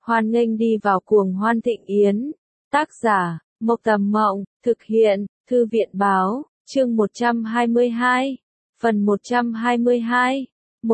Hoan nghênh đi vào cuồng hoan thịnh yến. Tác giả, Mộc Tầm Mộng, thực hiện, Thư viện Báo, chương 122, phần 122,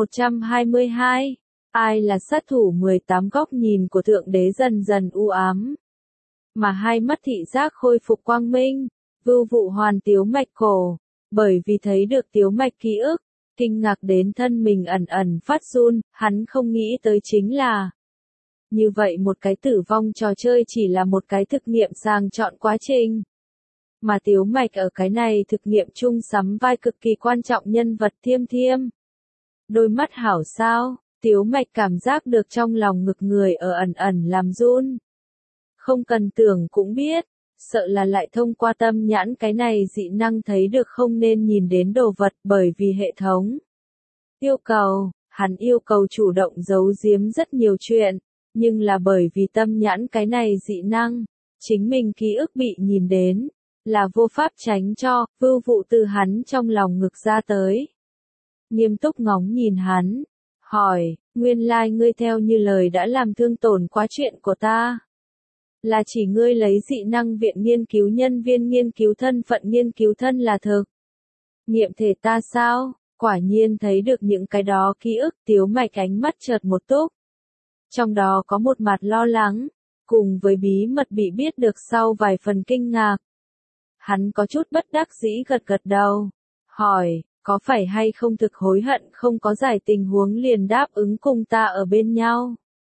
122. Ai là sát thủ 18 góc nhìn của Thượng Đế dần dần u ám. Mà hai mắt thị giác khôi phục quang minh, Vưu Vụ Hoàn tiếu mạch cổ, bởi vì thấy được tiếu mạch ký ức, kinh ngạc đến thân mình ẩn ẩn phát run, hắn không nghĩ tới chính là như vậy một cái tử vong trò chơi chỉ là một cái thực nghiệm sàng chọn quá trình. Mà tiếu mạch ở cái này thực nghiệm chung sắm vai cực kỳ quan trọng nhân vật Thiêm Thiêm. Đôi mắt hảo sao, tiếu mạch cảm giác được trong lòng ngực người ở ẩn ẩn làm run. Không cần tưởng cũng biết, sợ là lại thông qua tâm nhãn cái này dị năng thấy được không nên nhìn đến đồ vật bởi vì hệ thống yêu cầu, hắn yêu cầu chủ động giấu giếm rất nhiều chuyện, nhưng là bởi vì tâm nhãn cái này dị năng, chính mình ký ức bị nhìn đến, là vô pháp tránh cho, Vưu Vụ từ hắn trong lòng ngực ra tới. Nghiêm túc ngóng nhìn hắn, hỏi, nguyên lai ngươi theo như lời đã làm thương tổn quá chuyện của ta. Là chỉ ngươi lấy dị năng viện nghiên cứu nhân viên nghiên cứu thân phận nghiên cứu thân là thực nghiệm thể ta sao? Quả nhiên thấy được những cái đó ký ức, tiếu mạch ánh mắt chợt một túc. Trong đó có một mặt lo lắng, cùng với bí mật bị biết được sau vài phần kinh ngạc. Hắn có chút bất đắc dĩ gật gật đầu, hỏi, có phải hay không thực hối hận không có giải tình huống liền đáp ứng cùng ta ở bên nhau.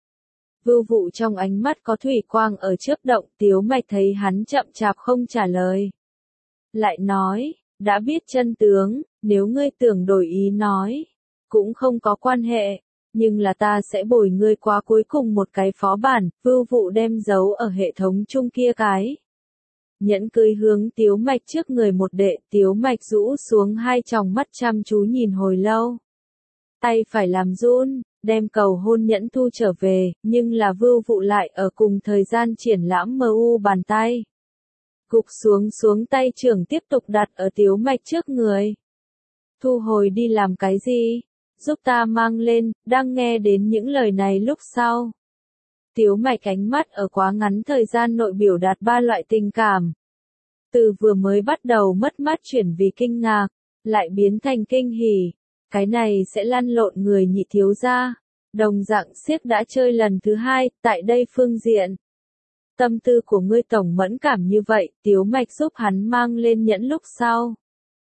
Vưu Vụ trong ánh mắt có thủy quang ở chớp động, tiếu mạch thấy hắn chậm chạp không trả lời. Lại nói, đã biết chân tướng, nếu ngươi tưởng đổi ý nói, cũng không có quan hệ, nhưng là ta sẽ bồi ngươi qua cuối cùng một cái phó bản. Vưu Vụ đem dấu ở hệ thống chung kia cái nhẫn cưới hướng tiếu mạch trước người một đệ, tiếu mạch rũ xuống hai tròng mắt chăm chú nhìn hồi lâu. Tay phải làm run, đem cầu hôn nhẫn thu trở về, nhưng là Vưu Vụ lại ở cùng thời gian triển lãm MU bàn tay. Gục xuống tay trưởng tiếp tục đặt ở tiếu mạch trước người. Thu hồi đi làm cái gì? Giúp ta mang lên, đang nghe đến những lời này lúc sau. Tiếu mạch ánh mắt ở quá ngắn thời gian nội biểu đạt ba loại tình cảm. Từ vừa mới bắt đầu mất mát chuyển vì kinh ngạc, lại biến thành kinh hỉ. Cái này sẽ lăn lộn người nhị thiếu gia. Đồng dạng siếc đã chơi lần thứ hai, tại đây phương diện. Tâm tư của ngươi tổng mẫn cảm như vậy, tiếu mạch giúp hắn mang lên nhẫn lúc sau.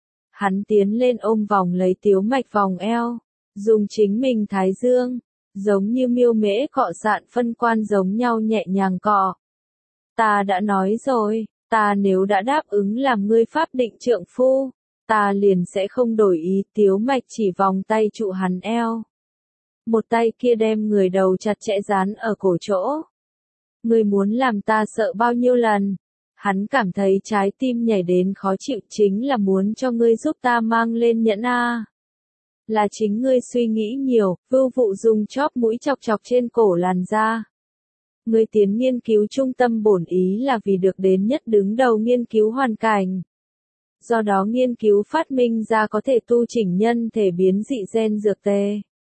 Hắn tiến lên ôm vòng lấy tiếu mạch vòng eo, dùng chính mình thái dương, giống như miêu mễ cọ sạn phân quan giống nhau nhẹ nhàng cọ. Ta đã nói rồi, ta nếu đã đáp ứng làm ngươi pháp định trượng phu, ta liền sẽ không đổi ý. Tiếu mạch chỉ vòng tay trụ hắn eo. Một tay kia đem người đầu chặt chẽ dán ở cổ chỗ. Ngươi muốn làm ta sợ bao nhiêu lần? Hắn cảm thấy trái tim nhảy đến khó chịu, chính là muốn cho ngươi giúp ta mang lên nhẫn a. Là chính ngươi suy nghĩ nhiều. Vưu Vụ dùng chóp mũi chọc chọc trên cổ làn da. Ngươi tiến nghiên cứu trung tâm bổn ý là vì được đến nhất đứng đầu nghiên cứu hoàn cảnh. Do đó nghiên cứu phát minh ra có thể tu chỉnh nhân thể biến dị gen dược tê.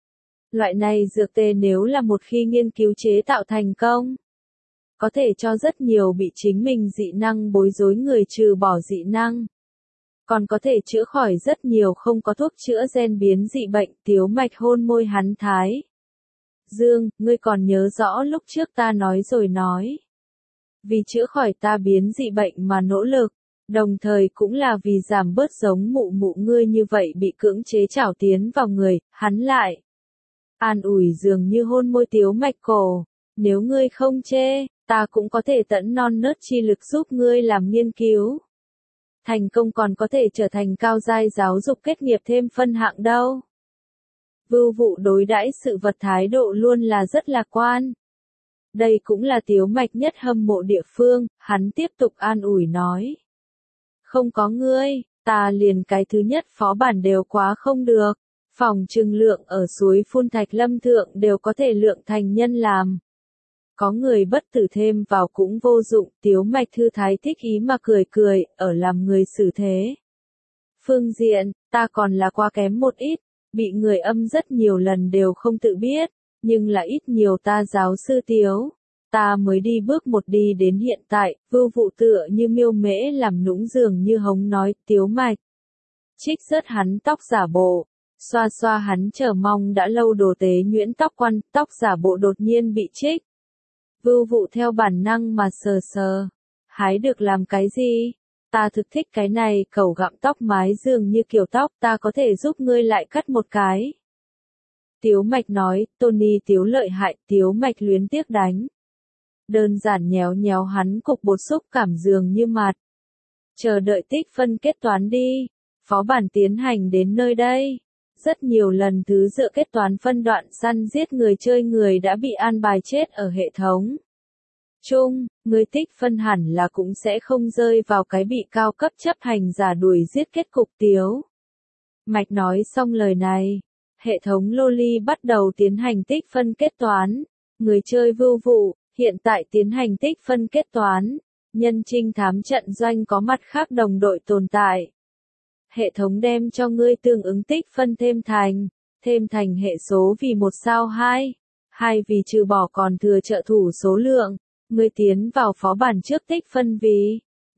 Loại này dược tê nếu là một khi nghiên cứu chế tạo thành công, có thể cho rất nhiều bị chính mình dị năng bối rối người trừ bỏ dị năng. Còn có thể chữa khỏi rất nhiều không có thuốc chữa gen biến dị bệnh. Tiếu mạch hôn môi hắn thái dương, ngươi còn nhớ rõ lúc trước ta nói rồi nói. Vì chữa khỏi ta biến dị bệnh mà nỗ lực, đồng thời cũng là vì giảm bớt giống mụ mụ ngươi như vậy bị cưỡng chế trảo tiến vào người. Hắn lại an ủi dường như hôn môi tiếu mạch cổ. Nếu ngươi không chê, ta cũng có thể tận non nớt chi lực giúp ngươi làm nghiên cứu. Thành công còn có thể trở thành cao giai giáo dục kết nghiệp thêm phân hạng đâu. Vưu Vụ đối đãi sự vật thái độ luôn là rất lạc quan. Đây cũng là tiếu mạch nhất hâm mộ địa phương, hắn tiếp tục an ủi nói. Không có ngươi, ta liền cái thứ nhất phó bản đều quá không được. Phòng trừng lượng ở suối phun Thạch Lâm Thượng đều có thể lượng thành nhân làm. Có người bất tử thêm vào cũng vô dụng. Tiếu mạch thư thái thích ý mà cười cười, ở làm người xử thế. Phương diện, ta còn là quá kém một ít, bị người âm rất nhiều lần đều không tự biết, nhưng là ít nhiều ta giáo sư Tiếu, Ta mới đi bước một đi đến hiện tại, Vưu Vụ tựa như miêu mễ làm nũng dường như hống nói, Tiếu Mạch. Trích rớt hắn tóc giả bộ, xoa xoa hắn chờ mong đã lâu đồ tế nhuyễn tóc quăn, tóc giả bộ đột nhiên bị trích. Vưu Vụ theo bản năng mà sờ sờ. Hái được làm cái gì? Ta thực thích cái này, cẩu gặm tóc mái dường như kiểu tóc, ta có thể giúp ngươi lại cắt một cái. Tiếu Mạch nói, Tony Tiếu lợi hại, Tiếu Mạch luyến tiếc đánh. Đơn giản nhéo nhéo hắn cục bột xúc cảm dường như mặt. Chờ đợi tích phân kết toán đi. Phó bản tiến hành đến nơi đây. Rất nhiều lần thứ dựa kết toán phân đoạn săn giết người chơi người đã bị an bài chết ở hệ thống. Chung, người tích phân hẳn là cũng sẽ không rơi vào cái bị cao cấp chấp hành giả đuổi giết kết cục Tiếu Mạch nói xong lời này. Hệ thống Loli bắt đầu tiến hành tích phân kết toán. Người chơi Vưu Vụ, hiện tại tiến hành tích phân kết toán. Nhân trinh thám trận doanh có mặt khác đồng đội tồn tại. Hệ thống đem cho ngươi tương ứng tích phân thêm thành hệ số vì 1 sao 2 vì trừ bỏ còn thừa trợ thủ số lượng. Ngươi tiến vào phó bản trước tích phân vì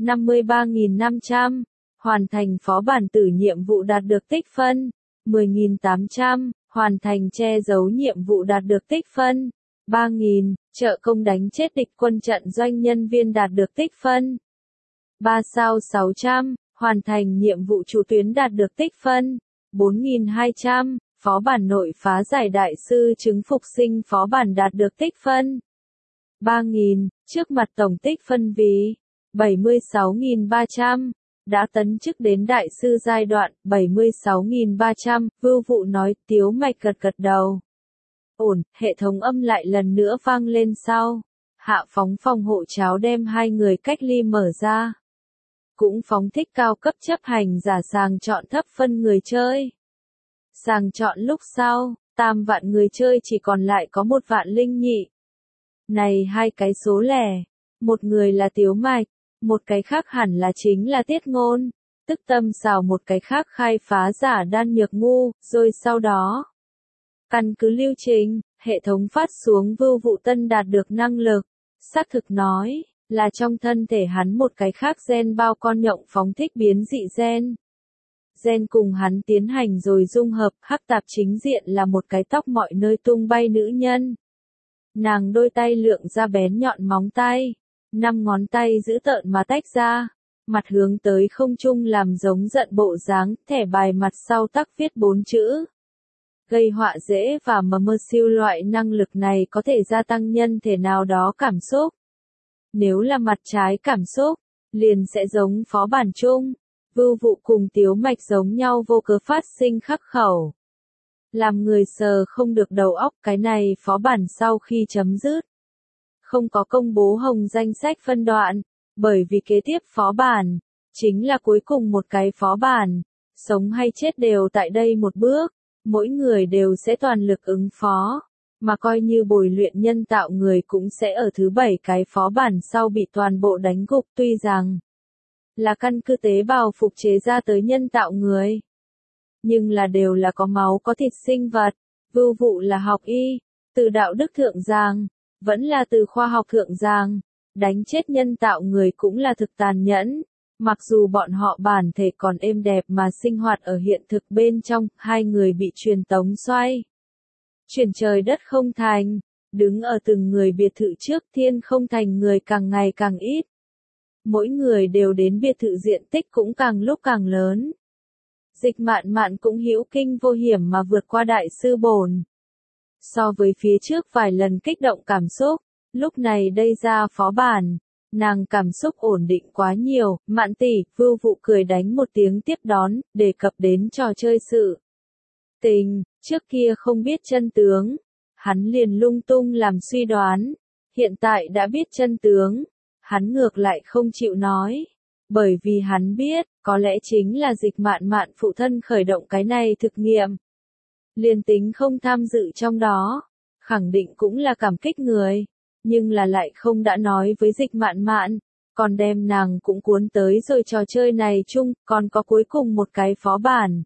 53.500, hoàn thành phó bản tử nhiệm vụ đạt được tích phân 10.800, hoàn thành che giấu nhiệm vụ đạt được tích phân 3.000, trợ công đánh chết địch quân trận doanh nhân viên đạt được tích phân 3 sao 600, hoàn thành nhiệm vụ chủ tuyến đạt được tích phân 4.200, phó bản nội phá giải đại sư chứng phục sinh phó bản đạt được tích phân 3.000, trước mặt tổng tích phân vì 76.300, đã tấn chức đến đại sư giai đoạn 76.300, Vưu Vụ nói, Tiếu Mạch gật gật đầu. Ổn, hệ thống âm lại lần nữa vang lên sau. Hạ phóng phòng hộ cháo đem hai người cách ly mở ra. Cũng phóng thích cao cấp chấp hành giả sàng chọn thấp phân người chơi. Sàng chọn lúc sau, 8 vạn người chơi chỉ còn lại có 1 vạn linh nhị. Này hai cái số lẻ, một người là Tiếu Mạch, một cái khác hẳn là chính là Tiết Ngôn, tức tâm xào một cái khác khai phá giả đan nhược ngu, rồi sau đó. Căn cứ lưu trình, hệ thống phát xuống Vưu Vụ Tân đạt được năng lực, xác thực nói, là trong thân thể hắn một cái khác gen bao con nhộng phóng thích biến dị gen. Gen cùng hắn tiến hành rồi dung hợp, hắc tạp chính diện là một cái tóc mọi nơi tung bay nữ nhân. Nàng đôi tay lượng ra bén nhọn móng tay, 5 ngón tay giữ tợn mà tách ra, mặt hướng tới không trung làm giống giận bộ dáng, thẻ bài mặt sau tắc viết 4 chữ. Gây họa dễ và mơ siêu loại năng lực này có thể gia tăng nhân thể nào đó cảm xúc. Nếu là mặt trái cảm xúc, liền sẽ giống phó bản chung, Vưu Vụ cùng Tiếu Mạch giống nhau vô cớ phát sinh khắc khẩu. Làm người sờ không được đầu óc cái này phó bản sau khi chấm dứt. Không có công bố hồng danh sách phân đoạn, bởi vì kế tiếp phó bản, chính là cuối cùng một cái phó bản, sống hay chết đều tại đây một bước, mỗi người đều sẽ toàn lực ứng phó, mà coi như bồi luyện nhân tạo người cũng sẽ ở thứ 7 cái phó bản sau bị toàn bộ đánh gục tuy rằng là căn cứ tế bào phục chế ra tới nhân tạo người. Nhưng là đều là có máu có thịt sinh vật, Vưu Vụ là học y, từ đạo đức thượng giang, vẫn là từ khoa học thượng giang, đánh chết nhân tạo người cũng là thực tàn nhẫn, mặc dù bọn họ bản thể còn êm đẹp mà sinh hoạt ở hiện thực bên trong, hai người bị truyền tống xoay. Chuyển trời đất không thành, đứng ở từng người biệt thự trước thiên không thành người càng ngày càng ít. Mỗi người đều đến biệt thự diện tích cũng càng lúc càng lớn. Dịch Mạn Mạn cũng hữu kinh vô hiểm mà vượt qua đại sư bổn. So với phía trước vài lần kích động cảm xúc, lúc này đây ra phó bản, nàng cảm xúc ổn định quá nhiều, Mạn tỷ, Vưu Vụ cười đánh một tiếng tiếp đón, đề cập đến trò chơi sự tình, trước kia không biết chân tướng, hắn liền lung tung làm suy đoán, hiện tại đã biết chân tướng, hắn ngược lại không chịu nói. Bởi vì hắn biết, có lẽ chính là Dịch Mạn Mạn phụ thân khởi động cái này thực nghiệm. Liên tính không tham dự trong đó, khẳng định cũng là cảm kích người, nhưng là lại không đã nói với Dịch Mạn Mạn, còn đem nàng cũng cuốn tới rồi trò chơi này chung, còn có cuối cùng một cái phó bản.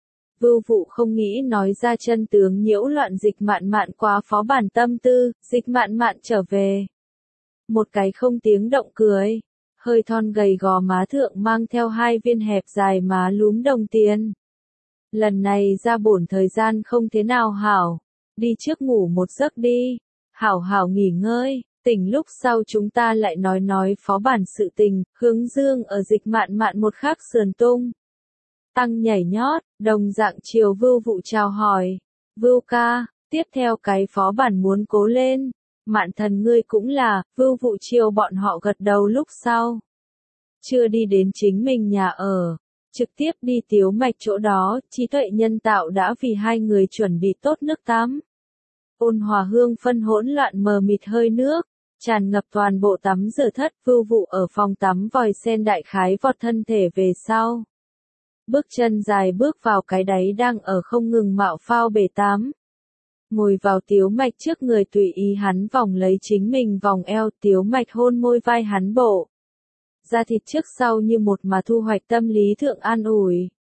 Vưu Vụ không nghĩ nói ra chân tướng nhiễu loạn Dịch Mạn Mạn qua phó bản tâm tư, Dịch Mạn Mạn trở về. Một cái không tiếng động cười. Hơi thon gầy gò má thượng mang theo hai viên hẹp dài má lúm đồng tiền. Lần này ra bổn thời gian không thế nào hảo. Đi trước ngủ một giấc đi. Hảo hảo nghỉ ngơi. Tỉnh lúc sau chúng ta lại nói phó bản sự tình. Hướng dương ở dịch mạn mạn một khắc sườn tung. Tăng nhảy nhót. Đồng dạng chiều Vưu Vụ chào hỏi. Vưu ca. Tiếp theo cái phó bản muốn cố lên. Mạn thần ngươi cũng là. Vưu Vụ chiều bọn họ gật đầu lúc sau. Chưa đi đến chính mình nhà ở. Trực tiếp đi Tiếu Mạch chỗ đó, trí tuệ nhân tạo đã vì hai người chuẩn bị tốt nước tắm. Ôn hòa hương phân hỗn loạn mờ mịt hơi nước, tràn ngập toàn bộ tắm rửa thất. Vưu Vụ ở phòng tắm vòi sen đại khái vọt thân thể về sau. Bước chân dài bước vào cái đáy đang ở không ngừng mạo phao bể tắm. Ngồi vào Tiếu Mạch trước người tùy ý hắn vòng lấy chính mình vòng eo. Tiếu Mạch hôn môi vai hắn bộ. Da thịt trước sau như một mà thu hoạch tâm lý thượng an ủi.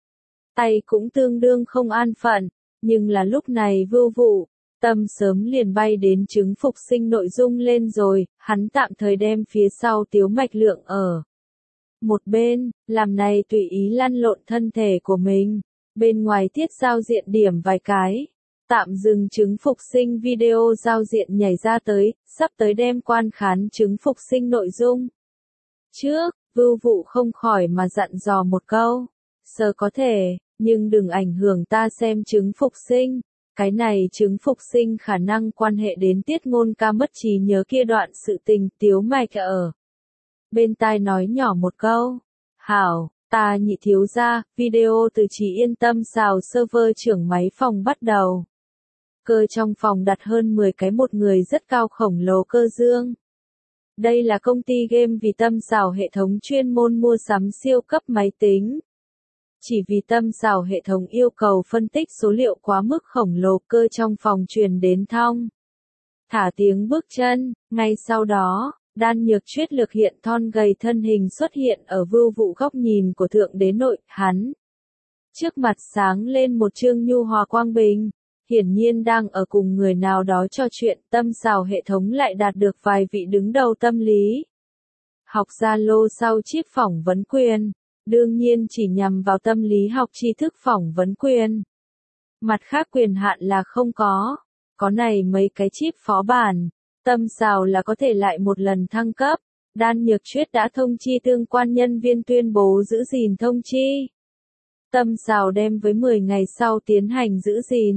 Tay cũng tương đương không an phận, nhưng là lúc này Vưu Vụ, tâm sớm liền bay đến trứng phục sinh nội dung lên rồi, hắn tạm thời đem phía sau Tiếu Mạch lượng ở một bên, làm này tùy ý lăn lộn thân thể của mình, bên ngoài tiết giao diện điểm vài cái. Tạm dừng trứng phục sinh video giao diện nhảy ra tới, sắp tới đem quan khán trứng phục sinh nội dung. Trước, Vưu Vụ không khỏi mà dặn dò một câu. Sờ có thể, nhưng đừng ảnh hưởng ta xem trứng phục sinh. Cái này trứng phục sinh khả năng quan hệ đến Tiết Ngôn Ca mất trí nhớ kia đoạn sự tình. Tiếu Mạch ở bên tai nói nhỏ một câu. Hảo, ta nhị thiếu gia, video từ Chỉ Yên Tâm xào server trưởng máy phòng bắt đầu. Cơ trong phòng đặt hơn 10 cái một người rất cao khổng lồ cơ dương. Đây là công ty game vì Tâm xào hệ thống chuyên môn mua sắm siêu cấp máy tính. Chỉ vì Tâm xào hệ thống yêu cầu phân tích số liệu quá mức khổng lồ, cơ trong phòng truyền đến thong thả tiếng bước chân. Ngay sau đó, Đan Nhược Chuyết lực hiện thon gầy thân hình xuất hiện ở Vưu Vụ góc nhìn của thượng đế nội. Hắn trước mặt sáng lên một chương nhu hòa quang bình. Hiển nhiên đang ở cùng người nào đó trò chuyện. Tâm xào hệ thống lại đạt được vài vị đứng đầu tâm lý học Zalo sau chip phỏng vấn quyền. Đương nhiên chỉ nhằm vào tâm lý học tri thức phỏng vấn quyền. Mặt khác quyền hạn là không có. Có này mấy cái chip phó bản. Tâm xào là có thể lại một lần thăng cấp. Đan Nhược Chuyết đã thông chi tương quan nhân viên tuyên bố giữ gìn thông chi. Tâm xào đem với 10 ngày sau tiến hành giữ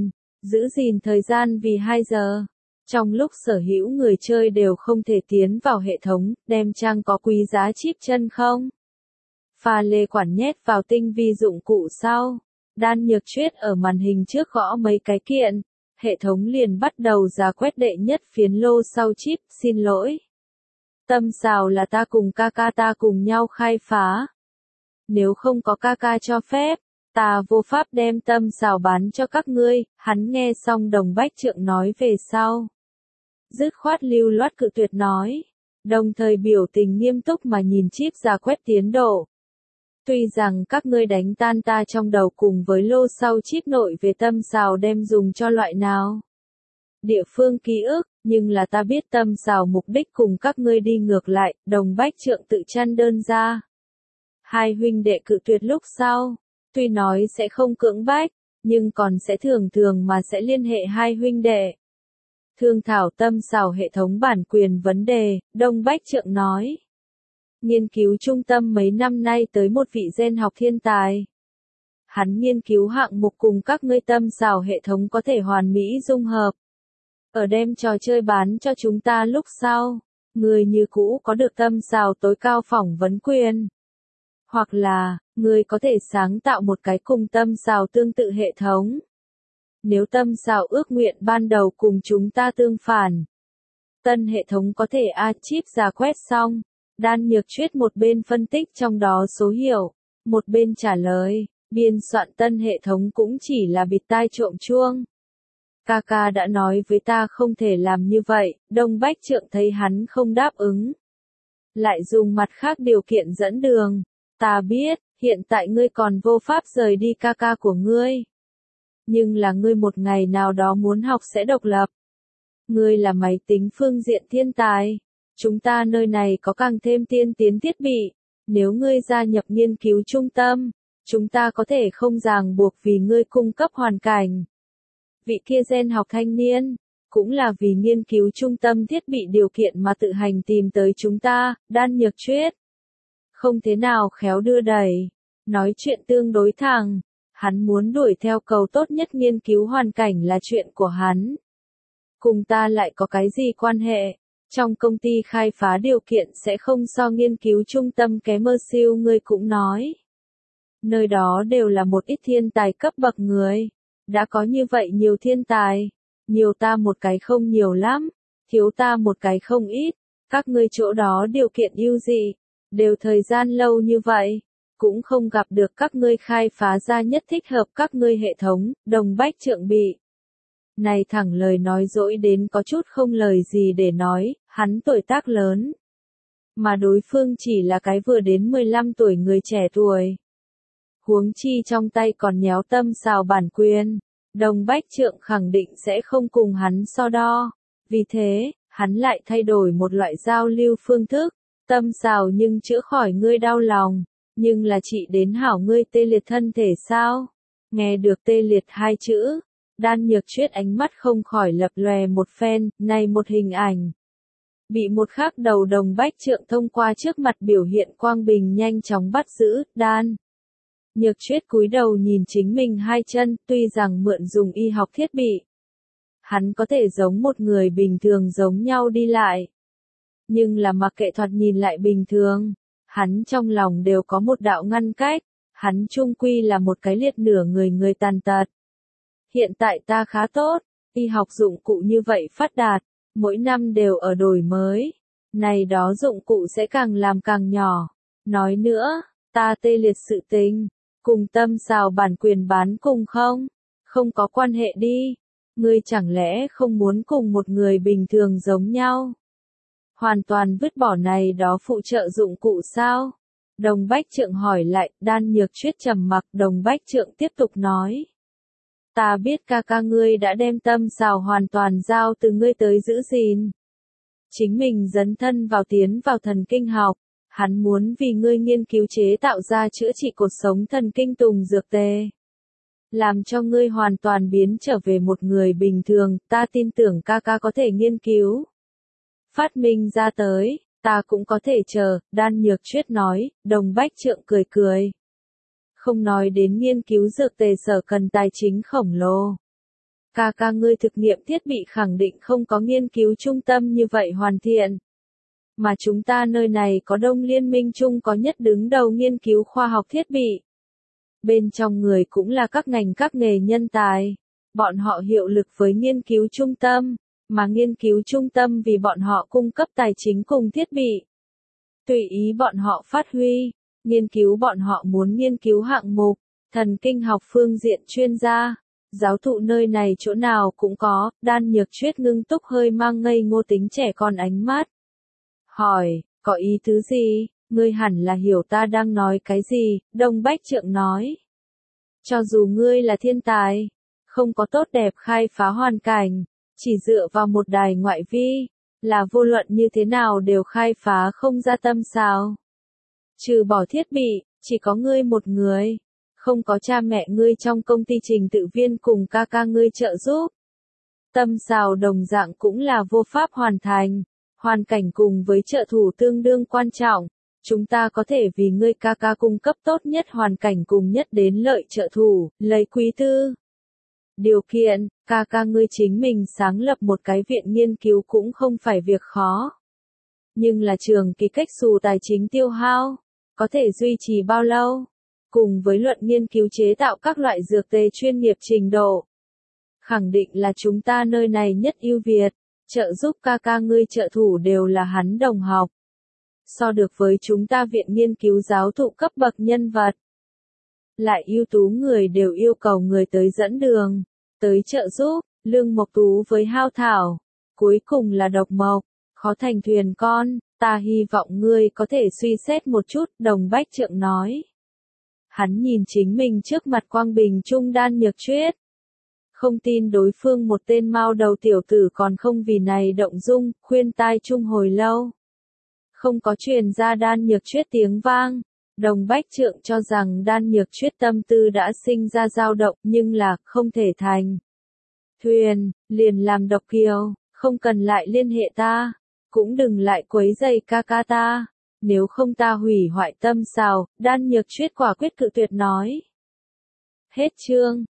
gìn thời gian vì 2 giờ. Trong lúc sở hữu người chơi đều không thể tiến vào hệ thống, đem trang có quý giá chip chân không. Pha lê quản nhét vào tinh vi dụng cụ sau. Đan Nhược Chuyết ở màn hình trước gõ mấy cái kiện. Hệ thống liền bắt đầu rà quét đệ nhất phiến lô sau chip. Xin lỗi. Tâm xào là ta cùng ca ta cùng nhau khai phá. Nếu không có ca cho phép, ta vô pháp đem tâm xào bán cho các ngươi. Hắn nghe xong Đồng Bách Trượng nói về sau. Dứt khoát lưu loát cự tuyệt nói. Đồng thời biểu tình nghiêm túc mà nhìn chip rà quét tiến độ. Tuy rằng các ngươi đánh tan ta trong đầu cùng với lô sau chip nội về tâm xào đem dùng cho loại nào địa phương ký ức, nhưng là ta biết tâm xào mục đích cùng các ngươi đi ngược lại. Đồng Bách Trượng tự chăn đơn ra. Hai huynh đệ cự tuyệt lúc sau. Tuy nói sẽ không cưỡng bách, nhưng còn sẽ thường mà sẽ liên hệ hai huynh đệ. Thương thảo tâm xào hệ thống bản quyền vấn đề. Đồng Bách Trượng nói. Nghiên cứu trung tâm mấy năm nay tới một vị gen học thiên tài. Hắn nghiên cứu hạng mục cùng các ngươi tâm xào hệ thống có thể hoàn mỹ dung hợp. Ở đem trò chơi bán cho chúng ta lúc sau, người như cũ có được tâm xào tối cao phỏng vấn quyền. Hoặc là, người có thể sáng tạo một cái cùng tâm xào tương tự hệ thống. Nếu tâm xào ước nguyện ban đầu cùng chúng ta tương phản, tân hệ thống có thể chip rà quét xong. Đan Nhược Chuyết một bên phân tích trong đó số hiệu, một bên trả lời, biên soạn tân hệ thống cũng chỉ là bịt tai trộm chuông. Ca đã nói với ta không thể làm như vậy. Đồng Bách Trượng thấy hắn không đáp ứng, lại dùng mặt khác điều kiện dẫn đường. Ta biết, hiện tại ngươi còn vô pháp rời đi ca của ngươi. Nhưng là ngươi một ngày nào đó muốn học sẽ độc lập. Ngươi là máy tính phương diện thiên tài. Chúng ta nơi này có càng thêm tiên tiến thiết bị. Nếu ngươi gia nhập nghiên cứu trung tâm, chúng ta có thể không ràng buộc vì ngươi cung cấp hoàn cảnh. Vị kia gen học thanh niên, cũng là vì nghiên cứu trung tâm thiết bị điều kiện mà tự hành tìm tới chúng ta, Đan Nhược Truyết. Không thế nào khéo đưa đẩy, nói chuyện tương đối thẳng, hắn muốn đuổi theo cầu tốt nhất nghiên cứu hoàn cảnh là chuyện của hắn. Cùng ta lại có cái gì quan hệ, trong công ty khai phá điều kiện sẽ không so nghiên cứu trung tâm kém siêu ngươi cũng nói. Nơi đó đều là một ít thiên tài cấp bậc người, đã có như vậy nhiều thiên tài, nhiều ta một cái không nhiều lắm, thiếu ta một cái không ít, các ngươi chỗ đó điều kiện ưu dị, đều thời gian lâu như vậy, cũng không gặp được các ngươi khai phá ra nhất thích hợp các ngươi hệ thống, Đồng Bách Trượng bị. Này thẳng lời nói dỗi đến có chút không lời gì để nói, hắn tuổi tác lớn. Mà đối phương chỉ là cái vừa đến 15 tuổi người trẻ tuổi. Huống chi trong tay còn nhéo tâm xào bản quyền, Đồng Bách Trượng khẳng định sẽ không cùng hắn so đo. Vì thế, hắn lại thay đổi một loại giao lưu phương thức, tâm xào nhưng chữa khỏi ngươi đau lòng, nhưng là trị đến hảo ngươi tê liệt thân thể sao? Nghe được tê liệt hai chữ, Đan Nhược Truyết ánh mắt không khỏi lập lòe một phen, này một hình ảnh. Bị một khắc đầu Đồng Bách Trượng thông qua trước mặt biểu hiện quang bình nhanh chóng bắt giữ, Đan Nhược Truyết cúi đầu nhìn chính mình hai chân, tuy rằng mượn dùng y học thiết bị. Hắn có thể giống một người bình thường giống nhau đi lại. Nhưng là mặc kệ thoạt nhìn lại bình thường, hắn trong lòng đều có một đạo ngăn cách, hắn chung quy là một cái liệt nửa người tàn tật. Hiện tại ta khá tốt, y học dụng cụ như vậy phát đạt, mỗi năm đều ở đổi mới. Này đó dụng cụ sẽ càng làm càng nhỏ. Nói nữa, ta tê liệt sự tình, cùng tâm xào bản quyền bán cùng không? Không có quan hệ đi. Ngươi chẳng lẽ không muốn cùng một người bình thường giống nhau? Hoàn toàn vứt bỏ này đó phụ trợ dụng cụ sao? Đồng Bách Trượng hỏi lại, Đan Nhược Truyết trầm mặc, Đồng Bách Trượng tiếp tục nói. Ta biết ca ca ngươi đã đem tâm xào hoàn toàn giao từ ngươi tới giữ gìn. Chính mình dấn thân vào tiến vào thần kinh học, hắn muốn vì ngươi nghiên cứu chế tạo ra chữa trị cột sống thần kinh tùng dược tề. Làm cho ngươi hoàn toàn biến trở về một người bình thường, ta tin tưởng ca ca có thể nghiên cứu. Phát minh ra tới, ta cũng có thể chờ, Đan Nhược Truyết nói, Đồng Bách Trượng cười cười. Không nói đến nghiên cứu dược tề sở cần tài chính khổng lồ. Ca ca ngươi thực nghiệm thiết bị khẳng định không có nghiên cứu trung tâm như vậy hoàn thiện. Mà chúng ta nơi này có Đông Liên minh chung có nhất đứng đầu nghiên cứu khoa học thiết bị. Bên trong người cũng là các ngành các nghề nhân tài. Bọn họ hiệu lực với nghiên cứu trung tâm, mà nghiên cứu trung tâm vì bọn họ cung cấp tài chính cùng thiết bị. Tùy ý bọn họ phát huy, nghiên cứu bọn họ muốn nghiên cứu hạng mục, thần kinh học phương diện chuyên gia. Giáo thụ nơi này chỗ nào cũng có, Đan Nhược Truyết ngưng túc hơi mang ngây ngô tính trẻ con ánh mắt. Hỏi, có ý tứ gì, ngươi hẳn là hiểu ta đang nói cái gì, Đồng Bách Trượng nói. Cho dù ngươi là thiên tài, không có tốt đẹp khai phá hoàn cảnh, chỉ dựa vào một đài ngoại vi, là vô luận như thế nào đều khai phá không ra tâm sao. Trừ bỏ thiết bị, chỉ có ngươi một người. Không có cha mẹ ngươi trong công ty trình tự viên cùng ca ca ngươi trợ giúp. Tâm xào đồng dạng cũng là vô pháp hoàn thành. Hoàn cảnh cùng với trợ thủ tương đương quan trọng. Chúng ta có thể vì ngươi ca ca cung cấp tốt nhất hoàn cảnh cùng nhất đến lợi trợ thủ, lấy quý tư. Điều kiện, ca ca ngươi chính mình sáng lập một cái viện nghiên cứu cũng không phải việc khó. Nhưng là trường kỳ cách xù tài chính tiêu hao, có thể duy trì bao lâu? Cùng với luận nghiên cứu chế tạo các loại dược tề chuyên nghiệp trình độ. Khẳng định là chúng ta nơi này nhất ưu việt, trợ giúp ca ca ngươi trợ thủ đều là hắn đồng học. So được với chúng ta viện nghiên cứu giáo thụ cấp bậc nhân vật. Lại ưu tú người đều yêu cầu người tới dẫn đường, tới trợ giúp, Lương Mộc Tú với Hao Thảo. Cuối cùng là Độc Mộc, khó thành thuyền con, ta hy vọng ngươi có thể suy xét một chút, Đồng Bách Trượng nói. Hắn nhìn chính mình trước mặt quang bình trung Đan Nhược Truyết. Không tin đối phương một tên mao đầu tiểu tử còn không vì này động dung, khuyên tai chung hồi lâu. không có truyền ra Đan Nhược Chuyết tiếng vang. Đồng Bách Trượng cho rằng Đan Nhược Chuyết tâm tư đã sinh ra dao động nhưng là không thể thành. Thuyền, liền làm độc kiều, không cần lại liên hệ ta, cũng đừng lại quấy rầy ca ca ta, nếu không ta hủy hoại tâm xào, Đan Nhược Chuyết quả quyết cự tuyệt nói. Hết chương.